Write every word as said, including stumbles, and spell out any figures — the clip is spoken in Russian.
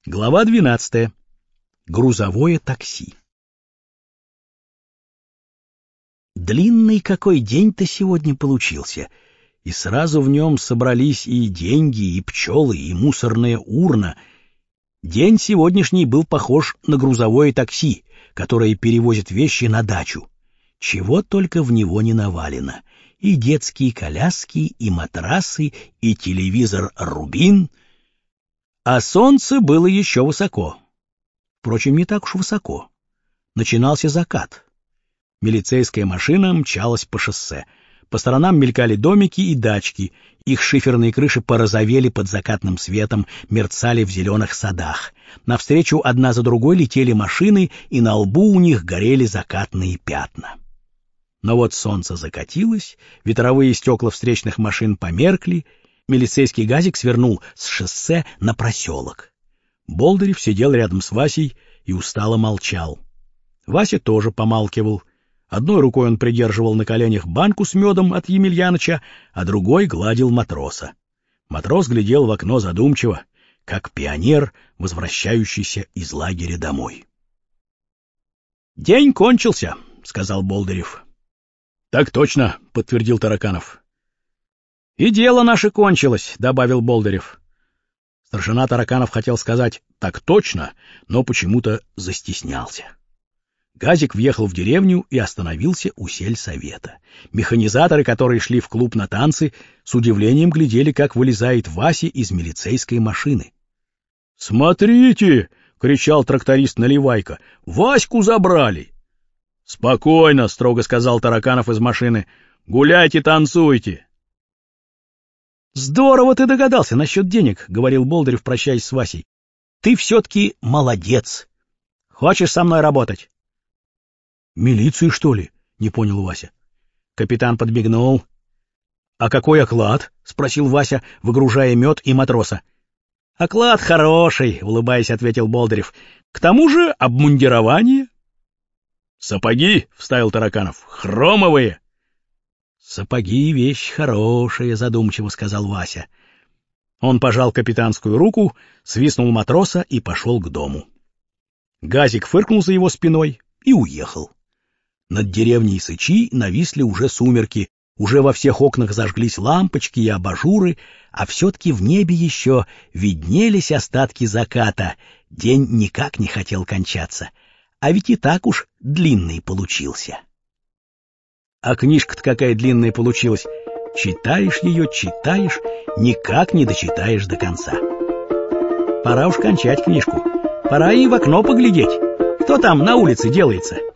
Глава двенадцатая. Грузовое такси. Длинный какой день-то сегодня получился, и сразу в нем собрались и деньги, и пчелы, и мусорная урна. День сегодняшний был похож на грузовое такси, которое перевозит вещи на дачу. Чего только в него не навалено. И детские коляски, и матрасы, и телевизор «Рубин». А солнце было еще высоко. Впрочем, не так уж высоко. Начинался закат. Милицейская машина мчалась по шоссе. По сторонам мелькали домики и дачки. Их шиферные крыши порозовели под закатным светом, мерцали в зеленых садах. Навстречу одна за другой летели машины, и на лбу у них горели закатные пятна. Но вот солнце закатилось, ветровые стекла встречных машин померкли, милицейский газик свернул с шоссе на проселок. Болдырев сидел рядом с Васей и устало молчал. Вася тоже помалкивал. Одной рукой он придерживал на коленях банку с медом от Емельяныча, а другой гладил матроса. Матрос глядел в окно задумчиво, как пионер, возвращающийся из лагеря домой. — День кончился, — сказал Болдырев. — Так точно, — подтвердил Тараканов. — И дело наше кончилось, — добавил Болдырев. Старшина Тараканов хотел сказать «так точно», но почему-то застеснялся. Газик въехал в деревню и остановился у сельсовета. Механизаторы, которые шли в клуб на танцы, с удивлением глядели, как вылезает Вася из милицейской машины. — Смотрите! — кричал тракторист Наливайко. — Ваську забрали! — Спокойно, — строго сказал Тараканов из машины. — Гуляйте, танцуйте! — Здорово ты догадался насчет денег, — говорил Болдырев, прощаясь с Васей. — Ты все-таки молодец. Хочешь со мной работать? — Милицию, что ли? — не понял Вася. Капитан подмигнул. — А какой оклад? — спросил Вася, выгружая мед и матроса. — Оклад хороший, — улыбаясь, ответил Болдырев. — К тому же обмундирование. — Сапоги, — вставил Тараканов, — хромовые. — Сапоги — вещь хорошая, — задумчиво сказал Вася. Он пожал капитанскую руку, свистнул матроса и пошел к дому. Газик фыркнул за его спиной и уехал. Над деревней Сычи нависли уже сумерки, уже во всех окнах зажглись лампочки и абажуры, а все-таки в небе еще виднелись остатки заката. День никак не хотел кончаться, а ведь и так уж длинный получился. А книжка-то какая длинная получилась. Читаешь ее, читаешь, никак не дочитаешь до конца. Пора уж кончать книжку. Пора и в окно поглядеть. Кто там на улице делается?